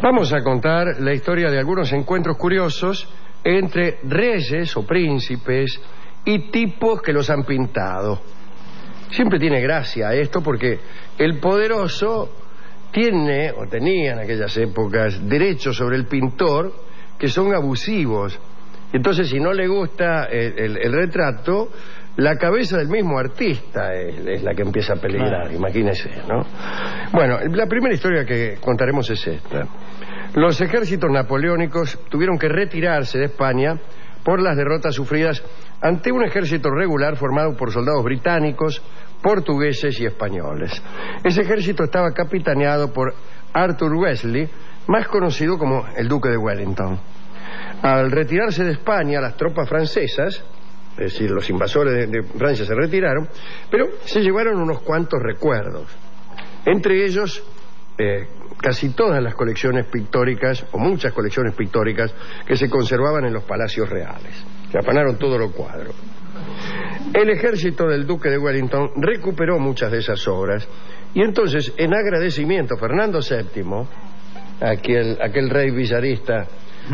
Vamos a contar la historia de algunos encuentros curiosos entre reyes o príncipes y tipos que los han pintado. Siempre tiene gracia esto porque el poderoso tiene, o tenía en aquellas épocas, derechos sobre el pintor que son abusivos. Entonces, si no le gusta el retrato, la cabeza del mismo artista es la que empieza a peligrar, imagínese, ¿no? Bueno, la primera historia que contaremos es esta. Los ejércitos napoleónicos tuvieron que retirarse de España por las derrotas sufridas ante un ejército regular formado por soldados británicos, portugueses y españoles. Ese ejército estaba capitaneado por Arthur Wellesley, más conocido como el Duque de Wellington. Al retirarse de España, las tropas francesas, es decir, los invasores de Francia se retiraron, pero se llevaron unos cuantos recuerdos. Entre ellos, casi todas las colecciones pictóricas, o muchas colecciones pictóricas, que se conservaban en los palacios reales. Se afanaron todos los cuadros. El ejército del Duque de Wellington recuperó muchas de esas obras, y entonces, en agradecimiento, Fernando VII, aquel rey villarista,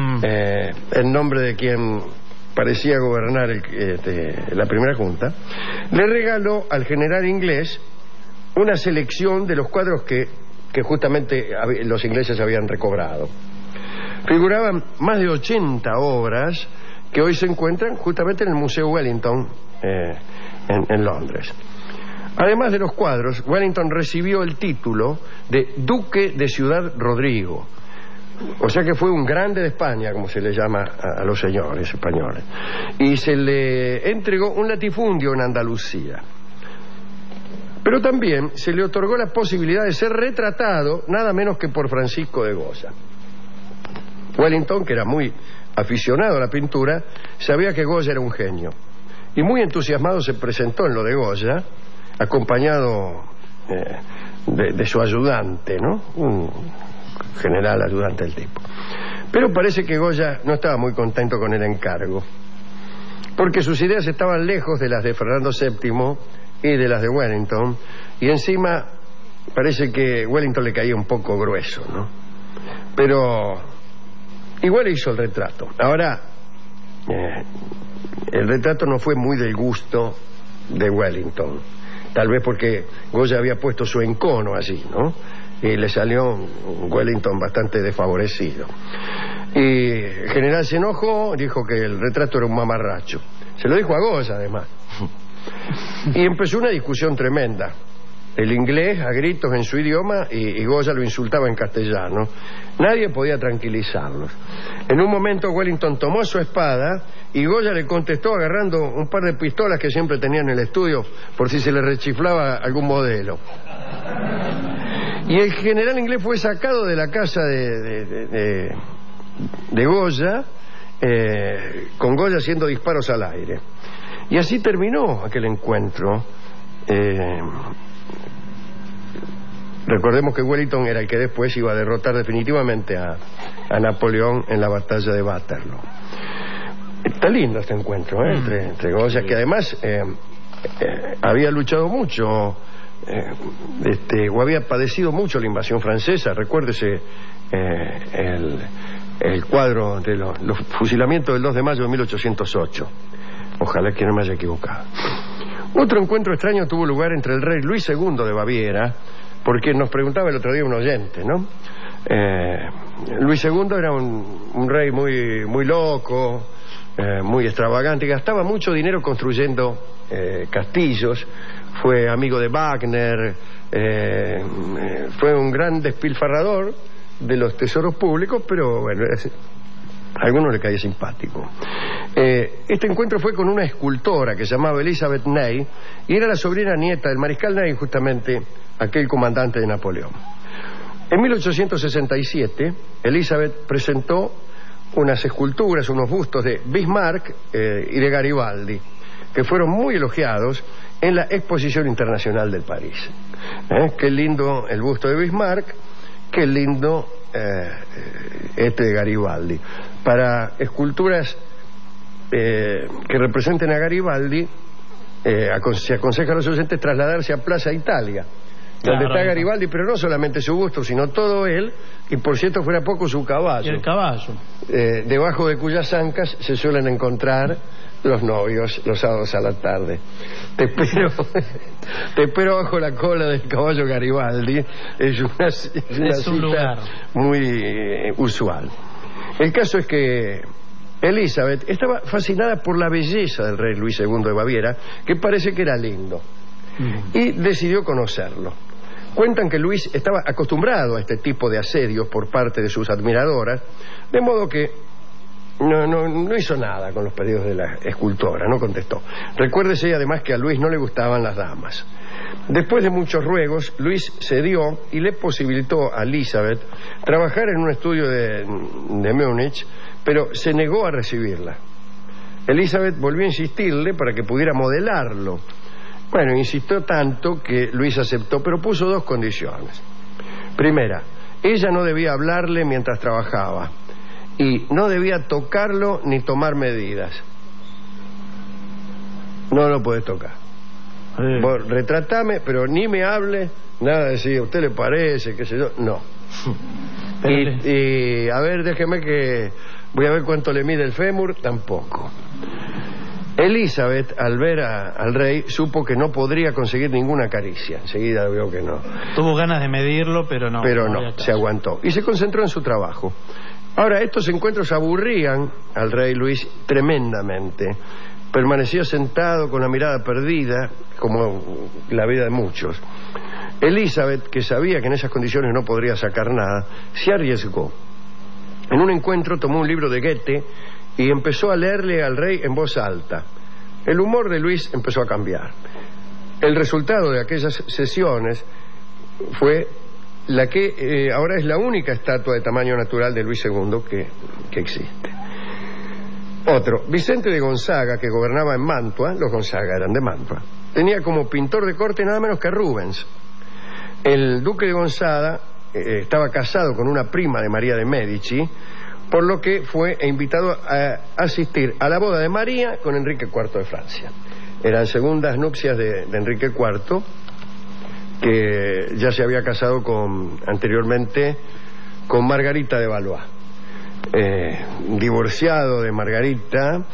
en nombre de quien parecía gobernar la primera junta, le regaló al general inglés una selección de los cuadros que justamente los ingleses habían recobrado. Figuraban más de 80 obras que hoy se encuentran justamente en el Museo Wellington en Londres. Además de los cuadros, Wellington recibió el título de Duque de Ciudad Rodrigo. O sea que fue un grande de España, como se le llama a los señores españoles. Y se le entregó un latifundio en Andalucía. Pero también se le otorgó la posibilidad de ser retratado nada menos que por Francisco de Goya. Wellington, que era muy aficionado a la pintura, sabía que Goya era un genio. Y muy entusiasmado se presentó en lo de Goya, acompañado de su ayudante, ¿no? Un general ayudante del tipo. Pero parece que Goya no estaba muy contento con el encargo, porque sus ideas estaban lejos de las de Fernando VII y de las de Wellington, y encima parece que Wellington le caía un poco grueso, ¿no? Pero igual hizo el retrato. Ahora, el retrato no fue muy del gusto de Wellington, tal vez porque Goya había puesto su encono allí, ¿no? Y le salió un Wellington bastante desfavorecido. Y el general se enojó, dijo que el retrato era un mamarracho. Se lo dijo a Goya, además. Y empezó una discusión tremenda. El inglés a gritos en su idioma y Goya lo insultaba en castellano. Nadie podía tranquilizarlos. En un momento Wellington tomó su espada y Goya le contestó agarrando un par de pistolas que siempre tenía en el estudio por si se le rechiflaba algún modelo. Y el general inglés fue sacado de la casa de Goya, con Goya haciendo disparos al aire. Y así terminó aquel encuentro. Recordemos que Wellington era el que después iba a derrotar definitivamente a Napoleón en la batalla de Waterloo. Está lindo este encuentro, entre Goya, que además había luchado mucho, o había padecido mucho la invasión francesa. Recuérdese el cuadro de los fusilamientos del 2 de mayo de 1808. Ojalá que no me haya equivocado. Otro encuentro extraño tuvo lugar entre el rey Luis II de Baviera, porque nos preguntaba el otro día un oyente, ¿no? Luis II era un rey muy loco, muy extravagante, gastaba mucho dinero construyendo castillos, fue amigo de Wagner, fue un gran despilfarrador de los tesoros públicos, pero bueno, a algunos le caía simpático. Este encuentro fue con una escultora que se llamaba Elizabeth Ney y era la sobrina nieta del mariscal Ney, justamente aquel comandante de Napoleón. En 1867 Elizabeth presentó unas esculturas, unos bustos de Bismarck y de Garibaldi, que fueron muy elogiados en la Exposición Internacional de París. Qué lindo el busto de Bismarck, qué lindo este de Garibaldi. Para esculturas que representen a Garibaldi, se aconseja a los oyentes trasladarse a Plaza Italia, donde está Garibaldi, pero no solamente su busto, sino todo él, y por cierto fuera poco su caballo. Y el caballo. Debajo de cuyas ancas se suelen encontrar los novios los sábados a la tarde. Te espero bajo la cola del caballo Garibaldi. Es una cita lugar muy usual. El caso es que Elizabeth estaba fascinada por la belleza del rey Luis II de Baviera, que parece que era lindo, y decidió conocerlo. Cuentan que Luis estaba acostumbrado a este tipo de asedios por parte de sus admiradoras, de modo que no hizo nada con los pedidos de la escultora, no contestó. Recuérdese además que a Luis no le gustaban las damas. Después de muchos ruegos, Luis cedió y le posibilitó a Elizabeth trabajar en un estudio de Múnich, pero se negó a recibirla. Elizabeth volvió a insistirle para que pudiera modelarlo. Bueno, insistió tanto que Luis aceptó, pero puso dos condiciones. Primera, ella no debía hablarle mientras trabajaba y no debía tocarlo ni tomar medidas. No lo podés tocar. Vos retratame, pero ni me hable, nada de decir, ¿a usted le parece? ¿Qué sé yo? No. Y a ver, déjeme que voy a ver cuánto le mide el fémur. Tampoco. Elizabeth, al ver al rey, supo que no podría conseguir ninguna caricia. Enseguida vio que no. Tuvo ganas de medirlo, pero no. Pero no, se aguantó. Y se concentró en su trabajo. Ahora, estos encuentros aburrían al rey Luis tremendamente. Permanecía sentado con la mirada perdida, como la vida de muchos. Elizabeth, que sabía que en esas condiciones no podría sacar nada, se arriesgó. En un encuentro tomó un libro de Goethe y empezó a leerle al rey en voz alta. El humor de Luis empezó a cambiar. El resultado de aquellas sesiones fue la que ahora es la única estatua de tamaño natural de Luis II que existe. Otro, Vicente de Gonzaga, que gobernaba en Mantua, los Gonzaga eran de Mantua, tenía como pintor de corte nada menos que Rubens. El duque de Gonzaga estaba casado con una prima de María de Medici, por lo que fue invitado a asistir a la boda de María con Enrique IV de Francia. Eran segundas nupcias de Enrique IV, que ya se había casado anteriormente con Margarita de Valois. Divorciado de Margarita,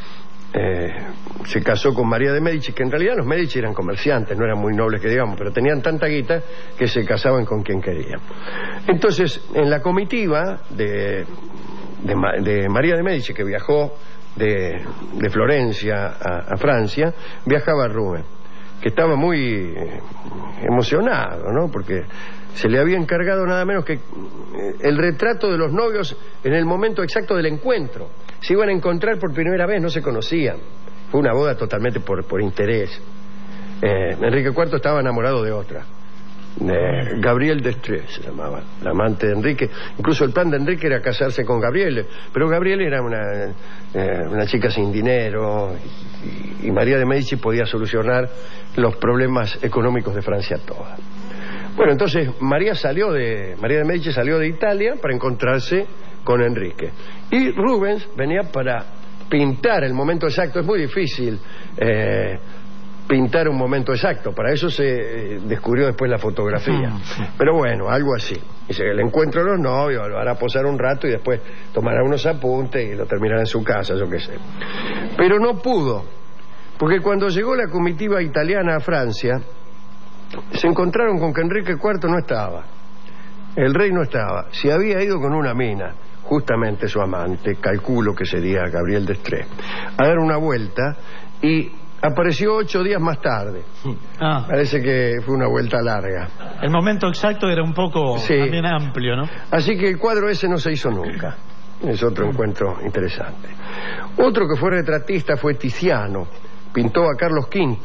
se casó con María de Medici, que en realidad los Medici eran comerciantes, no eran muy nobles que digamos, pero tenían tanta guita que se casaban con quien querían. Entonces, en la comitiva de María de Medici, que viajó de Florencia a Francia, viajaba Rubens, que estaba muy emocionado, ¿no? Porque se le había encargado nada menos que el retrato de los novios en el momento exacto del encuentro. Se iban a encontrar por primera vez, no se conocían. Fue una boda totalmente por interés. Enrique IV estaba enamorado de otra. Gabrielle d'Estrées se llamaba, la amante de Enrique. Incluso el plan de Enrique era casarse con Gabrielle, pero Gabrielle era una chica sin dinero y María de Medici podía solucionar los problemas económicos de Francia toda. Bueno, entonces María de Medici salió de Italia para encontrarse con Enrique, y Rubens venía para pintar el momento exacto. Es muy difícil pintar un momento exacto, para eso se descubrió después la fotografía, pero bueno, algo así. Dice que el encuentro de los novios lo hará posar un rato y después tomará unos apuntes y lo terminará en su casa, yo qué sé. Pero no pudo, porque cuando llegó la comitiva italiana a Francia, se encontraron con que Enrique IV no estaba, el rey no estaba, se había ido con una mina, justamente su amante, calculo que sería Gabrielle d'Estrées, a dar una vuelta, y apareció 8 días más tarde. Parece que fue una vuelta larga. El momento exacto era un poco también amplio, ¿no? Así que el cuadro ese no se hizo nunca. Es otro encuentro interesante. Otro que fue retratista fue Tiziano. Pintó a Carlos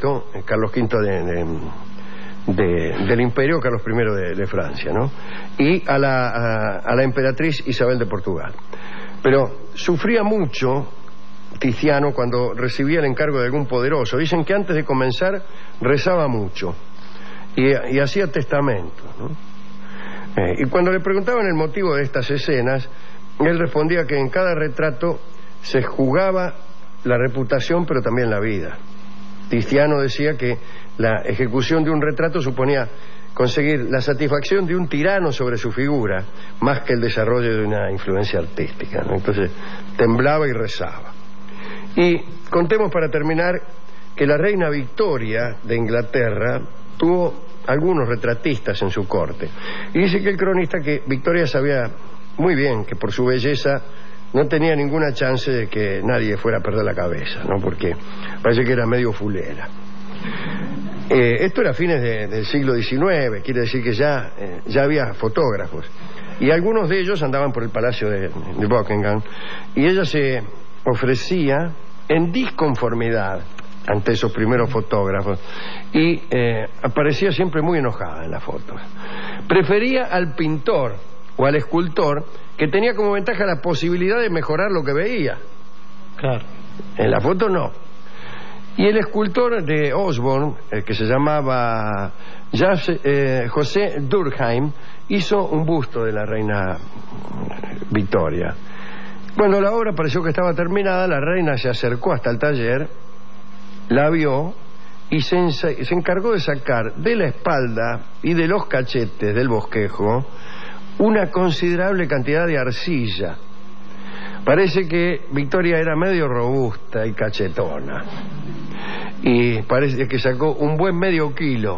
V del Imperio, Carlos I de Francia, ¿no? Y a la emperatriz Isabel de Portugal. Pero sufría mucho Tiziano cuando recibía el encargo de algún poderoso. Dicen que antes de comenzar rezaba mucho y hacía testamentos, ¿no? Y cuando le preguntaban el motivo de estas escenas, él respondía que en cada retrato se jugaba la reputación, pero también la vida. Tiziano decía que la ejecución de un retrato suponía conseguir la satisfacción de un tirano sobre su figura, más que el desarrollo de una influencia artística, ¿no? Entonces temblaba y rezaba. Y contemos para terminar que la reina Victoria de Inglaterra tuvo algunos retratistas en su corte. Y dice que el cronista que Victoria sabía muy bien que por su belleza no tenía ninguna chance de que nadie fuera a perder la cabeza, ¿no? Porque parece que era medio fulera. Esto era a fines del siglo XIX, quiere decir que ya había fotógrafos. Y algunos de ellos andaban por el palacio de Buckingham. Y ella se ofrecía en disconformidad ante esos primeros fotógrafos y aparecía siempre muy enojada en las fotos. Prefería al pintor o al escultor, que tenía como ventaja la posibilidad de mejorar lo que veía. Claro. En la foto no. Y el escultor de Osborne, que se llamaba José Durkheim, hizo un busto de la reina Victoria. Cuando la obra pareció que estaba terminada, la reina se acercó hasta el taller, la vio y se encargó de sacar de la espalda y de los cachetes del bosquejo una considerable cantidad de arcilla. Parece que Victoria era medio robusta y cachetona, y parece que sacó un buen medio kilo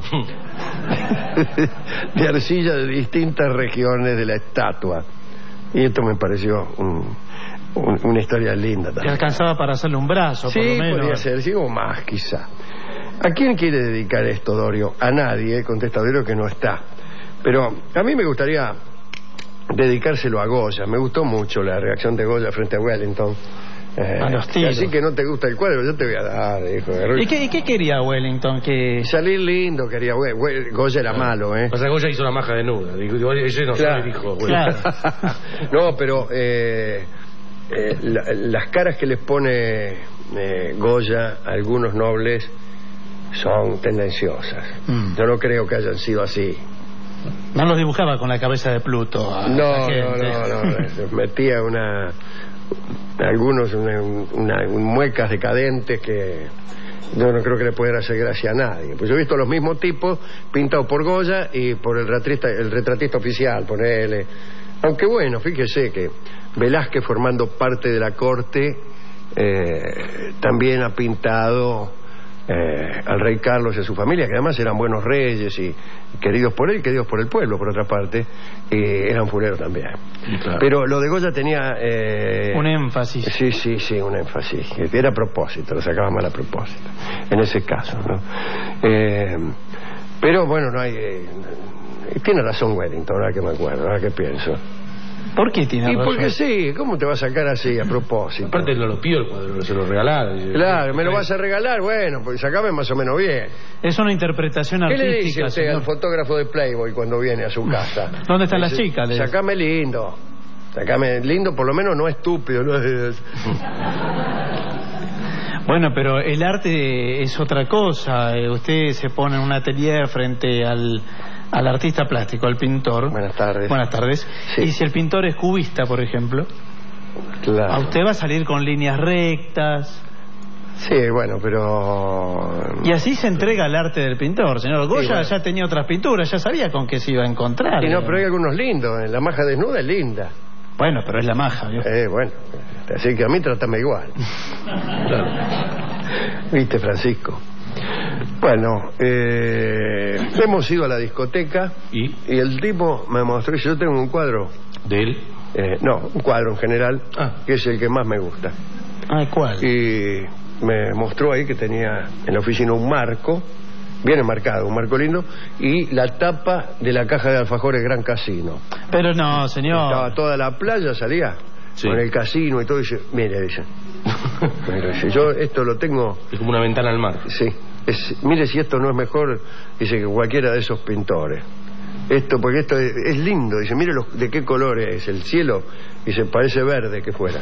de arcilla de distintas regiones de la estatua. Y esto me pareció una historia linda también. Que alcanzaba para hacerle un brazo, sí, por lo menos. Podría ser, sí, o más quizá. ¿A quién quiere dedicar esto, Dorio? A nadie, contesta Dorio, que no está. Pero a mí me gustaría dedicárselo a Goya. Me gustó mucho la reacción de Goya frente a Wellington. A los tiros. Así que no te gusta el cuadro, yo te voy a dar, dijo. ¿Y qué quería Wellington? Que salir lindo quería. Goya era malo, ¿eh? O sea, Goya hizo la maja desnuda. Ese no claro. se dijo. Claro. No, pero las caras que les pone Goya a algunos nobles son tendenciosas. Yo no creo que hayan sido así. No los dibujaba con la cabeza de Pluto. No. Metía algunos muecas decadentes que yo no creo que le pudiera hacer gracia a nadie. Pues yo he visto los mismos tipos pintados por Goya y por el retratista oficial, ponele. Aunque bueno, fíjese que Velázquez, formando parte de la corte, también ha pintado al rey Carlos y a su familia, que además eran buenos reyes y queridos por él y queridos por el pueblo, por otra parte, eran fuleros también. Claro. Pero lo de Goya tenía un énfasis. Sí, un énfasis. Era a propósito, lo sacaba mal a propósito, en ese caso, ¿no? Pero bueno, no hay... tiene razón Wellington, ahora que me acuerdo, ahora que pienso. ¿Por qué tiene razón? Y porque sí, ¿cómo te vas a sacar así a propósito? Aparte no lo pidió el cuadro, se lo regalaron. Claro, me lo vas a regalar, bueno, pues sacame más o menos bien. Es una interpretación artística. ¿Qué le dice usted al fotógrafo de Playboy cuando viene a su casa? ¿Dónde están las chicas? Sacame lindo, por lo menos no estúpido, ¿no? Bueno, pero el arte es otra cosa. Usted se pone en un atelier frente al artista plástico, al pintor. Buenas tardes. Buenas tardes. Sí. Y si el pintor es cubista, por ejemplo, claro, a usted va a salir con líneas rectas. Sí, bueno, pero... Y así se entrega el arte del pintor, señor. Goya, sí, bueno, ya tenía otras pinturas, ya sabía con qué se iba a encontrar. Sí, no, pero hay algunos lindos. La maja desnuda es linda. Bueno, pero es la maja, ¿vio? Bueno, así que a mí trátame igual. Claro. ¿Viste, Francisco? Bueno, hemos ido a la discoteca y el tipo me mostró, y yo tengo un cuadro. ¿De él? No, un cuadro en general, que es el que más me gusta. ¿Cuál? Y me mostró ahí que tenía en la oficina un marco, bien enmarcado, un marco lindo, y la tapa de la caja de alfajores Gran Casino. Pero no, señor. Estaba toda la playa, salía con el casino y todo, y dice, mire, dice, yo esto lo tengo... Es como una ventana al mar. Sí, mire si esto no es mejor, dice, que cualquiera de esos pintores. Porque esto es lindo, dice, mire de qué color es el cielo, dice, parece verde que fuera.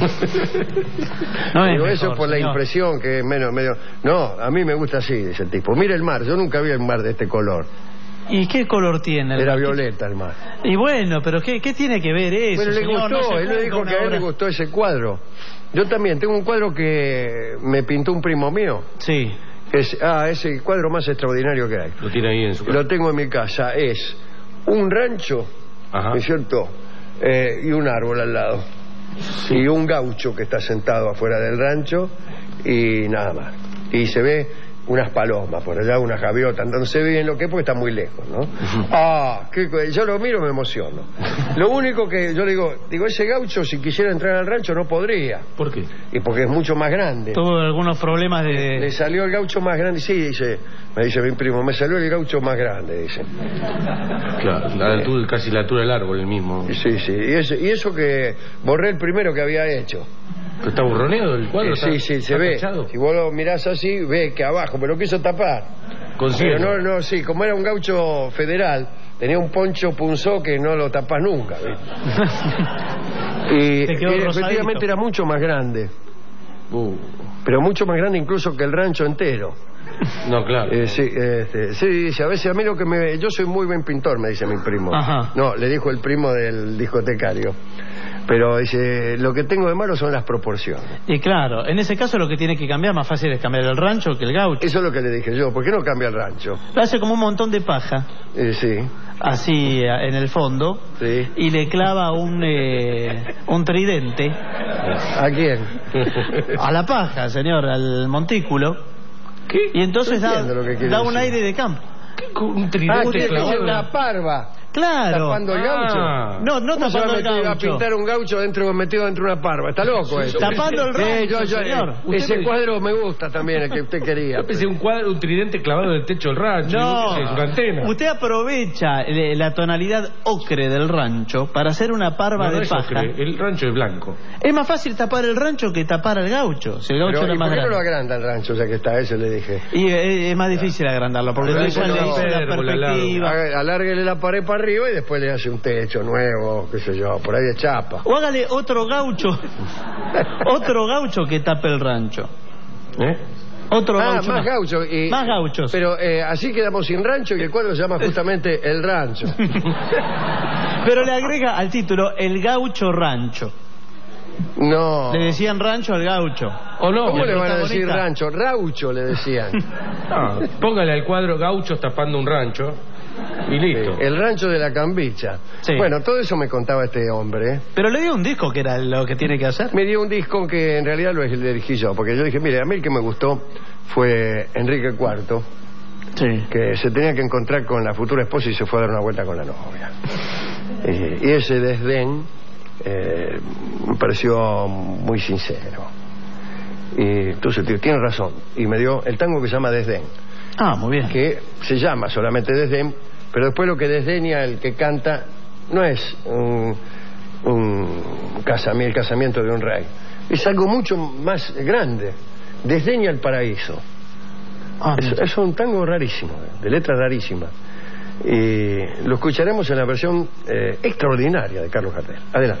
No digo, es eso mejor, por señor. La impresión que es medio... No, a mí me gusta así, dice el tipo. Mire el mar, yo nunca vi el mar de este color. ¿Y qué color tiene? Era violeta el mar. Y bueno, pero ¿qué tiene que ver eso? Bueno, le señor? gustó, No él le dijo que a él le gustó ese cuadro. Yo también tengo un cuadro que me pintó un primo mío. Sí. Es el cuadro más extraordinario que hay. Lo tiene ahí en su casa. Lo tengo en mi casa. Es un rancho, Ajá. ¿no es cierto? Y un árbol al lado. Sí. Y un gaucho que está sentado afuera del rancho y nada más. Y se ve unas palomas por allá, unas gaviotas, no se ve bien lo que es porque está muy lejos, ¿no? Yo lo miro y me emociono. Lo único que yo digo, ese gaucho si quisiera entrar al rancho no podría. ¿Por qué? Y porque es mucho más grande. Tuvo algunos problemas Le de... salió el gaucho más grande, sí, me dice mi primo, me salió el gaucho más grande, dice. Claro, casi la altura del árbol, el mismo. Sí, y eso que borré el primero que había hecho. ¿Está burroneado el cuadro? Sí, se ve. Tachado. Si vos lo mirás así, ve que abajo, pero lo quiso tapar. Con Pero cielo. no, sí, como era un gaucho federal, tenía un poncho punzó que no lo tapás nunca, ¿viste? Y Te quedó rosadito. efectivamente era mucho más grande. Pero mucho más grande incluso que el rancho entero. No, claro. Sí, dice, a veces a mí yo soy muy buen pintor, me dice mi primo. Ajá. No, le dijo el primo del discotecario. Pero dice, lo que tengo de malo son las proporciones. Y claro, en ese caso lo que tiene que cambiar, más fácil es cambiar el rancho que el gaucho. Eso es lo que le dije yo, ¿por qué no cambia el rancho? Lo hace como un montón de paja, Sí, así en el fondo, sí. y le clava un tridente ¿A quién? a la paja, señor, al montículo. ¿Qué? Y entonces No entiendo lo que quiere da un decir. aire de campo. Un tridente Usted clavado. dice una parva. Claro. Tapando el gaucho. No ¿Cómo se va tapando a el meter a gaucho. pintar un gaucho metido dentro de una parva? Está loco eso. Tapando el rancho, señor. Ese cuadro me gusta también, el que usted quería. Yo pensé un tridente clavado en el techo del rancho. No, Es una antena. usted aprovecha la tonalidad ocre del rancho para hacer una parva No, de es paja. ocre, el rancho es blanco. Es más fácil tapar el rancho que tapar al gaucho. Si el gaucho Pero, era ¿y más por qué no lo grande. agranda el rancho ya que está? Eso le dije. Y es más difícil agrandarlo porque Pero entonces eso ya le no, hizo la pérgola, perspectiva. Alárguele la pared para arriba y después le hace un techo nuevo, qué sé yo, por ahí de chapa. O hágale otro gaucho que tape el rancho. Otro gaucho más gaucho. Más gauchos. Pero así quedamos sin rancho y el cuadro se llama justamente El Rancho. Pero le agrega al título El Gaucho Rancho. No. Le decían rancho al gaucho. ¿O no? ¿Cómo el le van a decir protagonista. rancho? Raucho le decían. Ah, póngale al cuadro gauchos tapando un rancho y listo. El rancho de la Cambicha. Sí. Bueno, todo eso me contaba este hombre. Pero le dio un disco que era lo que tiene que hacer. Me dio un disco que en realidad lo dirigí yo, porque yo dije, mire, a mí el que me gustó fue Enrique IV, Sí. que se tenía que encontrar con la futura esposa y se fue a dar una vuelta con la novia. Y ese desdén me pareció muy sincero. Y entonces tiene razón. Y me dio el tango que se llama Desdén, Ah, muy bien. que se llama solamente Desdén, pero después lo que desdeña el que canta no es el casamiento de un rey, es algo mucho más grande. Desdeña el paraíso. Ah, Es un tango rarísimo, de letra rarísima. Y lo escucharemos en la versión extraordinaria de Carlos Gardel. Adelante.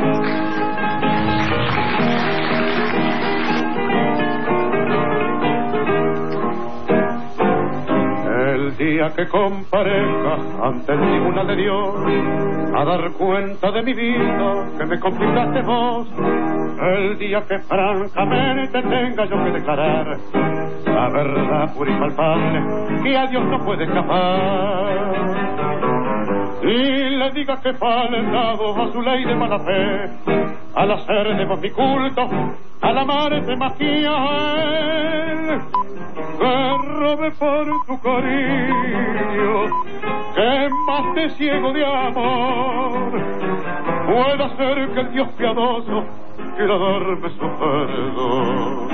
El día que comparezca ante el tribunal de Dios a dar cuenta de mi vida que me complicaste vos, el día que francamente tenga yo que declarar la verdad pura y palpable que a Dios no puede escapar, y le diga que faltado a su ley de mala fe al hacer de vos mi culto, al amarte más que a él, que robe por tu cariño, que más te ciego de amor, pueda ser que el Dios piadoso quiera darme su perdón.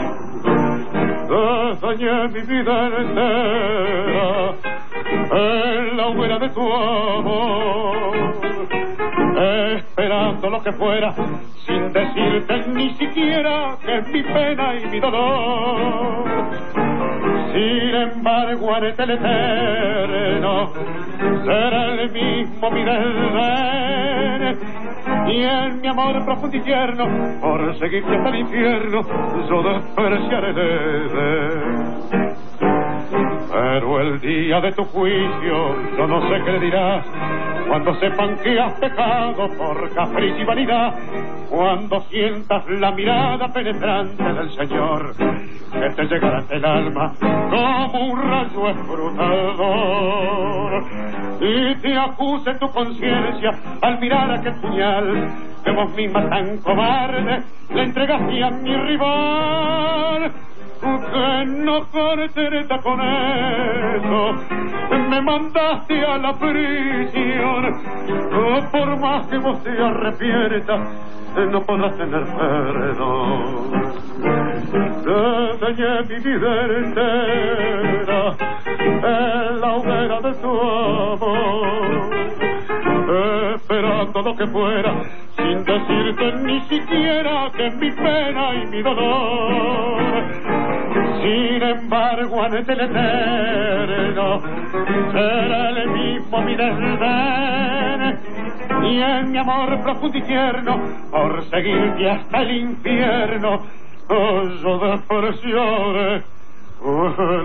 Dañé mi vida entera en la hoguera de tu amor, esperando lo que fuera, sin decirte ni siquiera que es mi pena y mi dolor. Sin embargo, ante el eterno será el mismo mi desdén, y en mi amor profundo y tierno, por seguirte hasta el infierno, yo despreciaré desdén. Pero el día de tu juicio, yo no sé qué le dirás, cuando sepan que has pecado por capricho y vanidad, cuando sientas la mirada penetrante del Señor, que te llegará ante el alma como un rayo escrutador, y te acuse tu conciencia al mirar aquel puñal que vos misma tan cobarde le entregaste a mi rival. Que no cortereta con eso me mandaste a la prisión. Por más que vos te arrepientas, no podrás tener perdón. Te dañé mi vida entera en la hoguera de tu amor, esperando lo que fuera, sin decirte ni siquiera que mi pena y mi dolor. Sin embargo, ante el eterno será el mismo mi desdén, y en mi amor profundo y tierno, por seguirte hasta el infierno, yo despreciaré el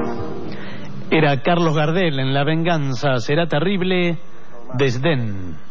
Edén. Era Carlos Gardel en La venganza será terrible, Desdén.